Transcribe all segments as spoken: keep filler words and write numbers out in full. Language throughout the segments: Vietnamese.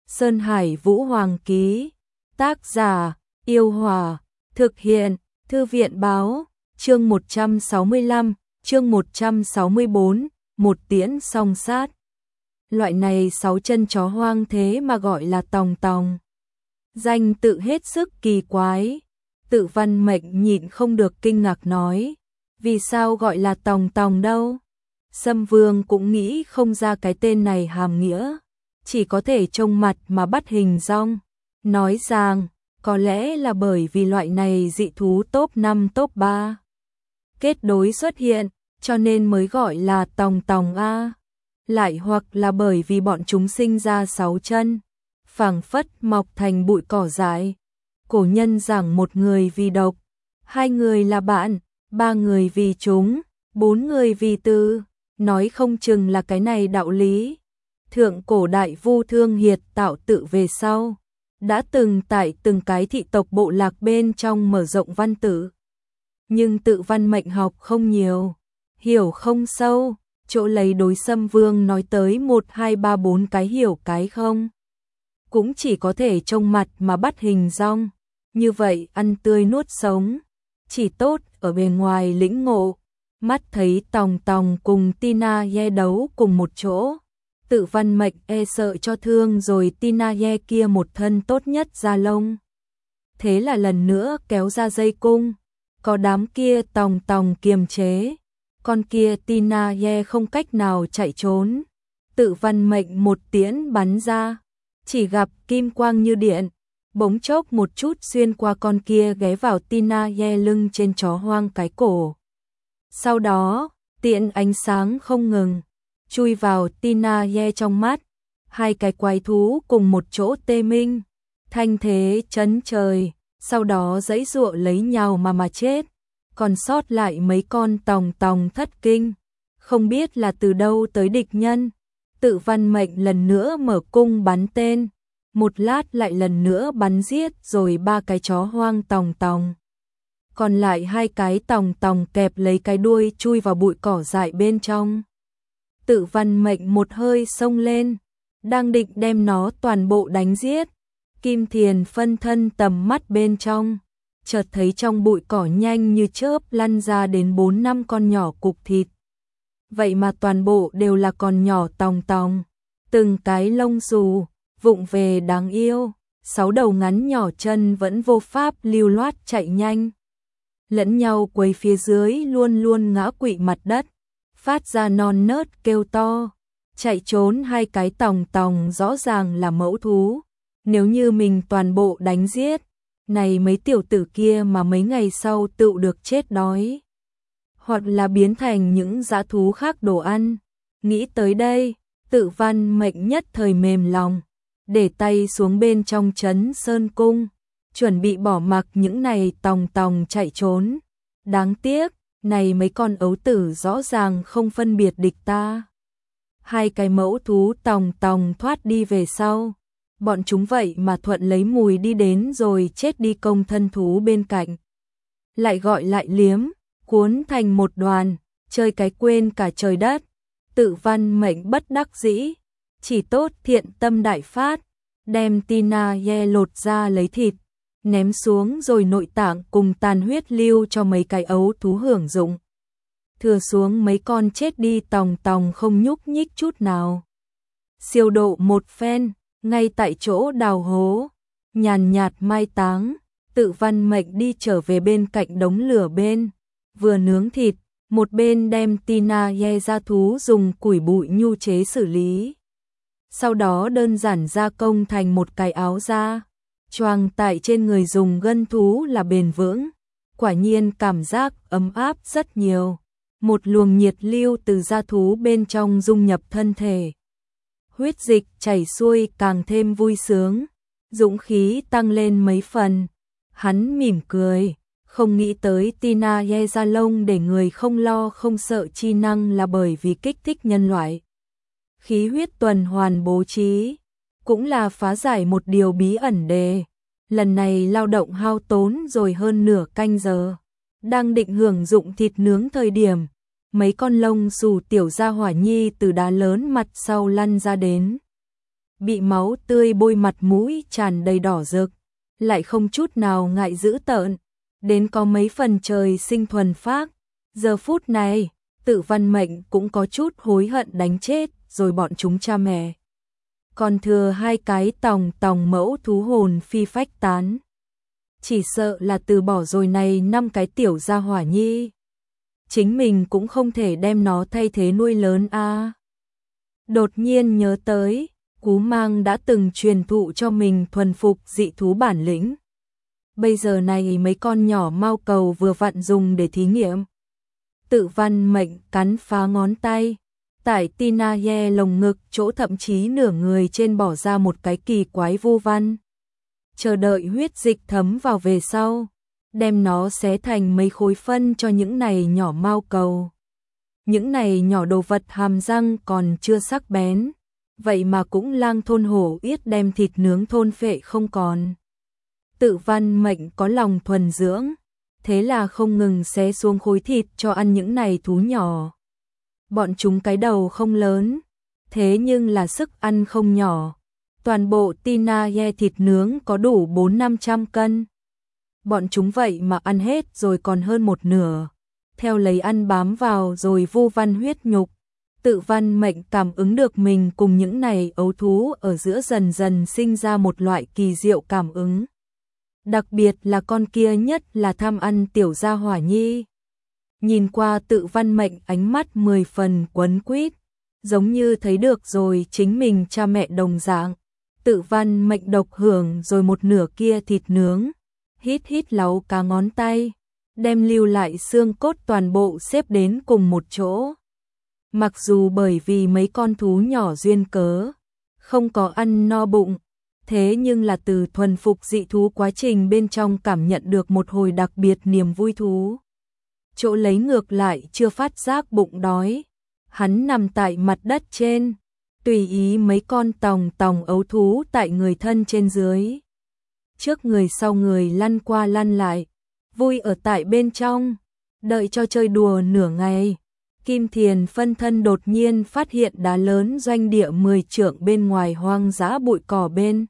Sơn Hải Vũ Hoàng ký. Tác giả, Yêu Hòa. Thực hiện, Thư viện báo. Chương một trăm sáu mươi lăm, chương một trăm sáu mươi bốn, một tiễn song sát. Loại này sáu chân chó hoang thế mà gọi là tòng tòng. Danh tự hết sức kỳ quái. Tự Văn Mệnh nhịn không được kinh ngạc nói. Vì sao gọi là tòng tòng đâu? Sâm Vương cũng nghĩ không ra cái tên này hàm nghĩa. Chỉ có thể trông mặt mà bắt hình dong. Nói rằng, có lẽ là bởi vì loại này dị thú top năm top ba. Kết đối xuất hiện, cho nên mới gọi là tòng tòng A. Lại hoặc là bởi vì bọn chúng sinh ra sáu chân, phảng phất mọc thành bụi cỏ dại. Cổ nhân giảng một người vì độc, hai người là bạn, ba người vì chúng, bốn người vì tư, nói không chừng là cái này đạo lý. Thượng cổ đại Vu Thương Hiệt tạo tự về sau, đã từng tại từng cái thị tộc bộ lạc bên trong mở rộng văn tự. Nhưng tự văn mệnh học không nhiều, hiểu không sâu, chỗ lấy đối Sâm Vương nói tới một hai ba bốn cái hiểu cái không. Cũng chỉ có thể trông mặt mà bắt hình dong, như vậy ăn tươi nuốt sống, chỉ tốt ở bề ngoài lĩnh ngộ. Mắt thấy tòng tòng cùng Tina Ye đấu cùng một chỗ, tự văn mệnh e sợ cho thương rồi Tina Ye kia một thân tốt nhất da lông. Thế là lần nữa kéo ra dây cung, có đám kia tòng tòng kiềm chế, con kia Tina Ye không cách nào chạy trốn. Tự văn mệnh một tiễn bắn ra, chỉ gặp kim quang như điện, bỗng chốc một chút xuyên qua con kia ghé vào Tina Ye lưng trên chó hoang cái cổ. Sau đó, tiễn ánh sáng không ngừng, chui vào Tina Ye trong mắt, hai cái quái thú cùng một chỗ tê minh, thanh thế chấn trời, sau đó giãy giụa lấy nhau mà mà chết. Còn sót lại mấy con tòng tòng thất kinh, không biết là từ đâu tới địch nhân. Tự văn mệnh lần nữa mở cung bắn tên, một lát lại lần nữa bắn giết rồi ba cái chó hoang tòng tòng. Còn lại hai cái tòng tòng kẹp lấy cái đuôi chui vào bụi cỏ dại bên trong. Tự văn mệnh một hơi xông lên, đang định đem nó toàn bộ đánh giết. Kim Thiền phân thân tầm mắt bên trong, chợt thấy trong bụi cỏ nhanh như chớp lăn ra đến bốn năm con nhỏ cục thịt. Vậy mà toàn bộ đều là con nhỏ tòng tòng, từng cái lông xù, vụng về đáng yêu, sáu đầu ngắn nhỏ chân vẫn vô pháp lưu loát chạy nhanh. Lẫn nhau quấy phía dưới luôn luôn ngã quỵ mặt đất, phát ra non nớt kêu to. Chạy trốn hai cái tòng tòng rõ ràng là mẫu thú, nếu như mình toàn bộ đánh giết, này mấy tiểu tử kia mà mấy ngày sau tự được chết đói, hoặc là biến thành những dã thú khác đồ ăn. Nghĩ tới đây, tự văn mệnh nhất thời mềm lòng, để tay xuống bên trong trấn sơn cung, chuẩn bị bỏ mặc những này tòng tòng chạy trốn. Đáng tiếc, này mấy con ấu tử rõ ràng không phân biệt địch ta. Hai cái mẫu thú tòng tòng thoát đi về sau, bọn chúng vậy mà thuận lấy mùi đi đến rồi chết đi công thân thú bên cạnh. Lại gọi lại liếm, cuốn thành một đoàn, chơi cái quên cả trời đất. Tự văn mệnh bất đắc dĩ, chỉ tốt thiện tâm đại phát, đem Tina Ye lột ra lấy thịt, ném xuống rồi nội tạng cùng tàn huyết lưu cho mấy cái ấu thú hưởng dụng. Thừa xuống mấy con chết đi tòng tòng không nhúc nhích chút nào. Siêu độ một phen, ngay tại chỗ đào hố, nhàn nhạt mai táng. Tự văn mệnh đi trở về bên cạnh đống lửa bên, vừa nướng thịt, một bên đem Tina Ye ra thú dùng củi bụi nhu chế xử lý. Sau đó đơn giản gia công thành một cái áo da, choàng tại trên người dùng gân thú là bền vững. Quả nhiên cảm giác ấm áp rất nhiều, một luồng nhiệt lưu từ da thú bên trong dung nhập thân thể. Huyết dịch chảy xuôi càng thêm vui sướng, dũng khí tăng lên mấy phần. Hắn mỉm cười, không nghĩ tới Tina Ye da lông để người không lo không sợ chi năng là bởi vì kích thích nhân loại. Khí huyết tuần hoàn bố trí, cũng là phá giải một điều bí ẩn đề. Lần này lao động hao tốn rồi hơn nửa canh giờ, đang định hưởng dụng thịt nướng thời điểm, mấy con lông xù tiểu gia hỏa nhi từ đá lớn mặt sau lăn ra đến. bị máu tươi bôi mặt mũi tràn đầy đỏ rực, lại không chút nào ngại dữ tợn, đến có mấy phần trời sinh thuần phác. Giờ phút này, Tự Văn Mệnh cũng có chút hối hận đánh chết rồi bọn chúng cha mẹ. Còn thừa hai cái tòng tòng mẫu thú hồn phi phách tán. Chỉ sợ là từ bỏ rồi này năm cái tiểu gia hỏa nhi. Chính mình cũng không thể đem nó thay thế nuôi lớn a. À. Đột nhiên nhớ tới, Cú Mang đã từng truyền thụ cho mình thuần phục dị thú bản lĩnh. Bây giờ này mấy con nhỏ mao cầu vừa vặn dùng để thí nghiệm. Tự Văn Mệnh cắn phá ngón tay, tại Tina Ye lồng ngực chỗ thậm chí nửa người trên bỏ ra một cái kỳ quái vu văn. Chờ đợi huyết dịch thấm vào về sau, đem nó xé thành mấy khối phân cho những này nhỏ mao cầu. Những này nhỏ đồ vật hàm răng còn chưa sắc bén, vậy mà cũng lang thôn hổ yết đem thịt nướng thôn phệ không còn. Tự Văn Mệnh có lòng thuần dưỡng, thế là không ngừng xé xuống khối thịt cho ăn những này thú nhỏ. Bọn chúng cái đầu không lớn, thế nhưng là sức ăn không nhỏ. Toàn bộ Tina Ye thịt nướng có đủ bốn năm trăm cân. Bọn chúng vậy mà ăn hết rồi còn hơn một nửa. Theo lấy ăn bám vào rồi vu văn huyết nhục. Tự Văn Mệnh cảm ứng được mình cùng những này ấu thú ở giữa dần dần sinh ra một loại kỳ diệu cảm ứng. Đặc biệt là con kia nhất là tham ăn tiểu gia hỏa nhi. Nhìn qua Tự Văn Mệnh ánh mắt mười phần quấn quýt, giống như thấy được rồi chính mình cha mẹ đồng dạng. Tự Văn Mệnh độc hưởng rồi một nửa kia thịt nướng, hít hít láu cá ngón tay, đem lưu lại xương cốt toàn bộ xếp đến cùng một chỗ. Mặc dù bởi vì mấy con thú nhỏ duyên cớ, không có ăn no bụng, thế nhưng là từ thuần phục dị thú quá trình bên trong cảm nhận được một hồi đặc biệt niềm vui thú. Chỗ lấy ngược lại chưa phát giác bụng đói, hắn nằm tại mặt đất trên, tùy ý mấy con tòng tòng ấu thú tại người thân trên dưới. Trước người sau người lăn qua lăn lại, vui ở tại bên trong, đợi cho chơi đùa nửa ngày. Kim Thiền phân thân đột nhiên phát hiện đá lớn doanh địa mười trượng bên ngoài hoang dã bụi cỏ bên.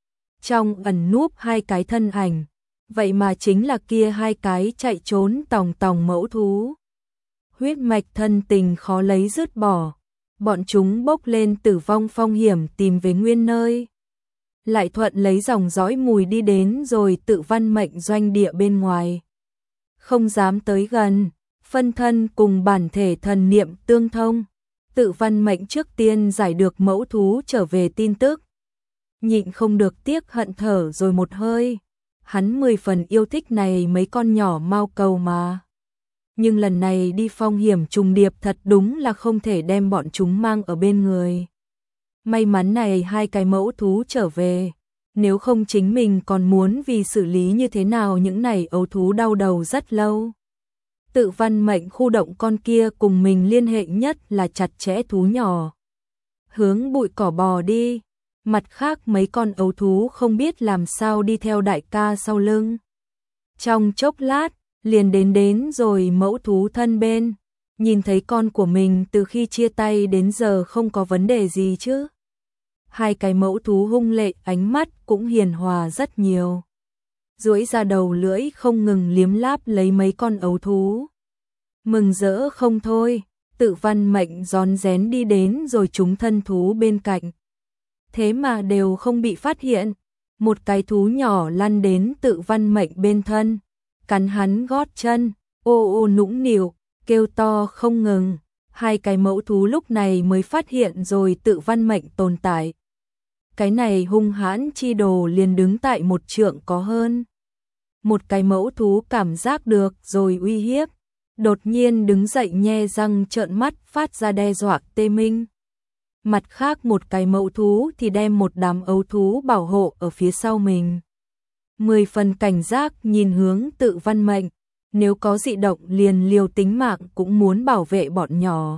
Trong ẩn núp hai cái thân ảnh, vậy mà chính là kia hai cái chạy trốn tòng tòng mẫu thú. Huyết mạch thân tình khó lấy dứt bỏ, bọn chúng bốc lên tử vong phong hiểm tìm về nguyên nơi. Lại thuận lấy dòng dõi mùi đi đến rồi Tự Văn Mệnh doanh địa bên ngoài. Không dám tới gần, phân thân cùng bản thể thần niệm tương thông. Tự Văn Mệnh trước tiên giải được mẫu thú trở về tin tức. Nhịn không được tiếc hận thở rồi một hơi. Hắn mười phần yêu thích này mấy con nhỏ mao cầu mà. Nhưng lần này đi phong hiểm trùng điệp thật đúng là không thể đem bọn chúng mang ở bên người. May mắn này hai cái mẫu thú trở về, nếu không chính mình còn muốn vì xử lý như thế nào những này ấu thú đau đầu rất lâu. Tự Văn Mệnh khu động con kia cùng mình liên hệ nhất là chặt chẽ thú nhỏ. Hướng bụi cỏ bò đi, mặt khác mấy con ấu thú không biết làm sao đi theo đại ca sau lưng. Trong chốc lát, liền đến đến rồi mẫu thú thân bên, nhìn thấy con của mình từ khi chia tay đến giờ không có vấn đề gì chứ. Hai cái mẫu thú hung lệ ánh mắt cũng hiền hòa rất nhiều. Duỗi ra đầu lưỡi không ngừng liếm láp lấy mấy con ấu thú. Mừng rỡ không thôi, Tự Văn Mệnh rón rén đi đến rồi chúng thân thú bên cạnh. Thế mà đều không bị phát hiện. Một cái thú nhỏ lăn đến Tự Văn Mệnh bên thân, cắn hắn gót chân, ô ô nũng nịu, kêu to không ngừng. Hai cái mẫu thú lúc này mới phát hiện rồi Tự Văn Mệnh tồn tại. Cái này hung hãn chi đồ liền đứng tại một trượng có hơn. Một cái mẫu thú cảm giác được rồi uy hiếp, đột nhiên đứng dậy nhe răng trợn mắt phát ra đe dọa tê minh. Mặt khác một cái mẫu thú thì đem một đám ấu thú bảo hộ ở phía sau mình. Mười phần cảnh giác nhìn hướng Tự Văn Mệnh, nếu có dị động liền liều tính mạng cũng muốn bảo vệ bọn nhỏ.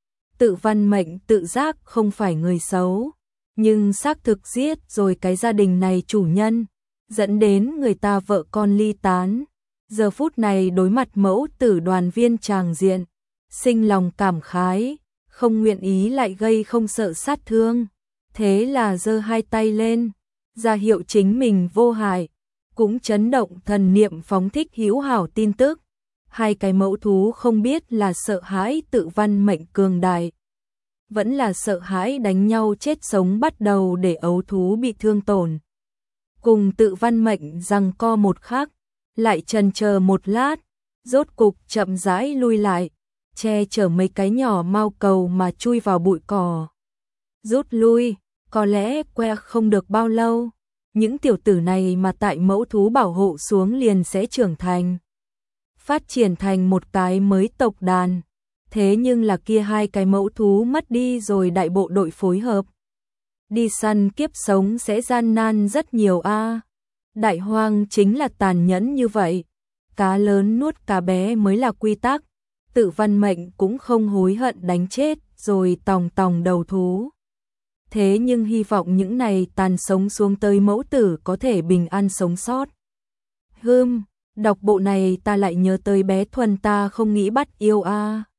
Tự Văn Mệnh tự giác không phải người xấu, nhưng xác thực giết rồi cái gia đình này chủ nhân, dẫn đến người ta vợ con ly tán. Giờ phút này đối mặt mẫu tử đoàn viên tràng diện, sinh lòng cảm khái, không nguyện ý lại gây không sợ sát thương. Thế là giơ hai tay lên, ra hiệu chính mình vô hại, cũng chấn động thần niệm phóng thích hữu hảo tin tức. Hai cái mẫu thú không biết là sợ hãi tự văn mệnh cường đại, vẫn là sợ hãi đánh nhau chết sống bắt đầu để ấu thú bị thương tổn. Cùng tự văn mệnh giằng co một khắc, lại chần chờ một lát, rốt cục chậm rãi lui lại, che chở mấy cái nhỏ mao cầu mà chui vào bụi cỏ. Rút lui, có lẽ que không được bao lâu, những tiểu tử này mà tại mẫu thú bảo hộ xuống liền sẽ trưởng thành, phát triển thành một cái mới tộc đàn. Thế nhưng là kia hai cái mẫu thú mất đi rồi đại bộ đội phối hợp. Đi săn kiếp sống sẽ gian nan rất nhiều a. Đại hoang chính là tàn nhẫn như vậy. Cá lớn nuốt cá bé mới là quy tắc. Tự văn mệnh cũng không hối hận đánh chết rồi tòng tòng đầu thú. Thế nhưng hy vọng những này tàn sống xuống tới mẫu tử có thể bình an sống sót. Hừm, đọc bộ này ta lại nhớ tới bé Thuần ta không nghĩ bắt yêu a.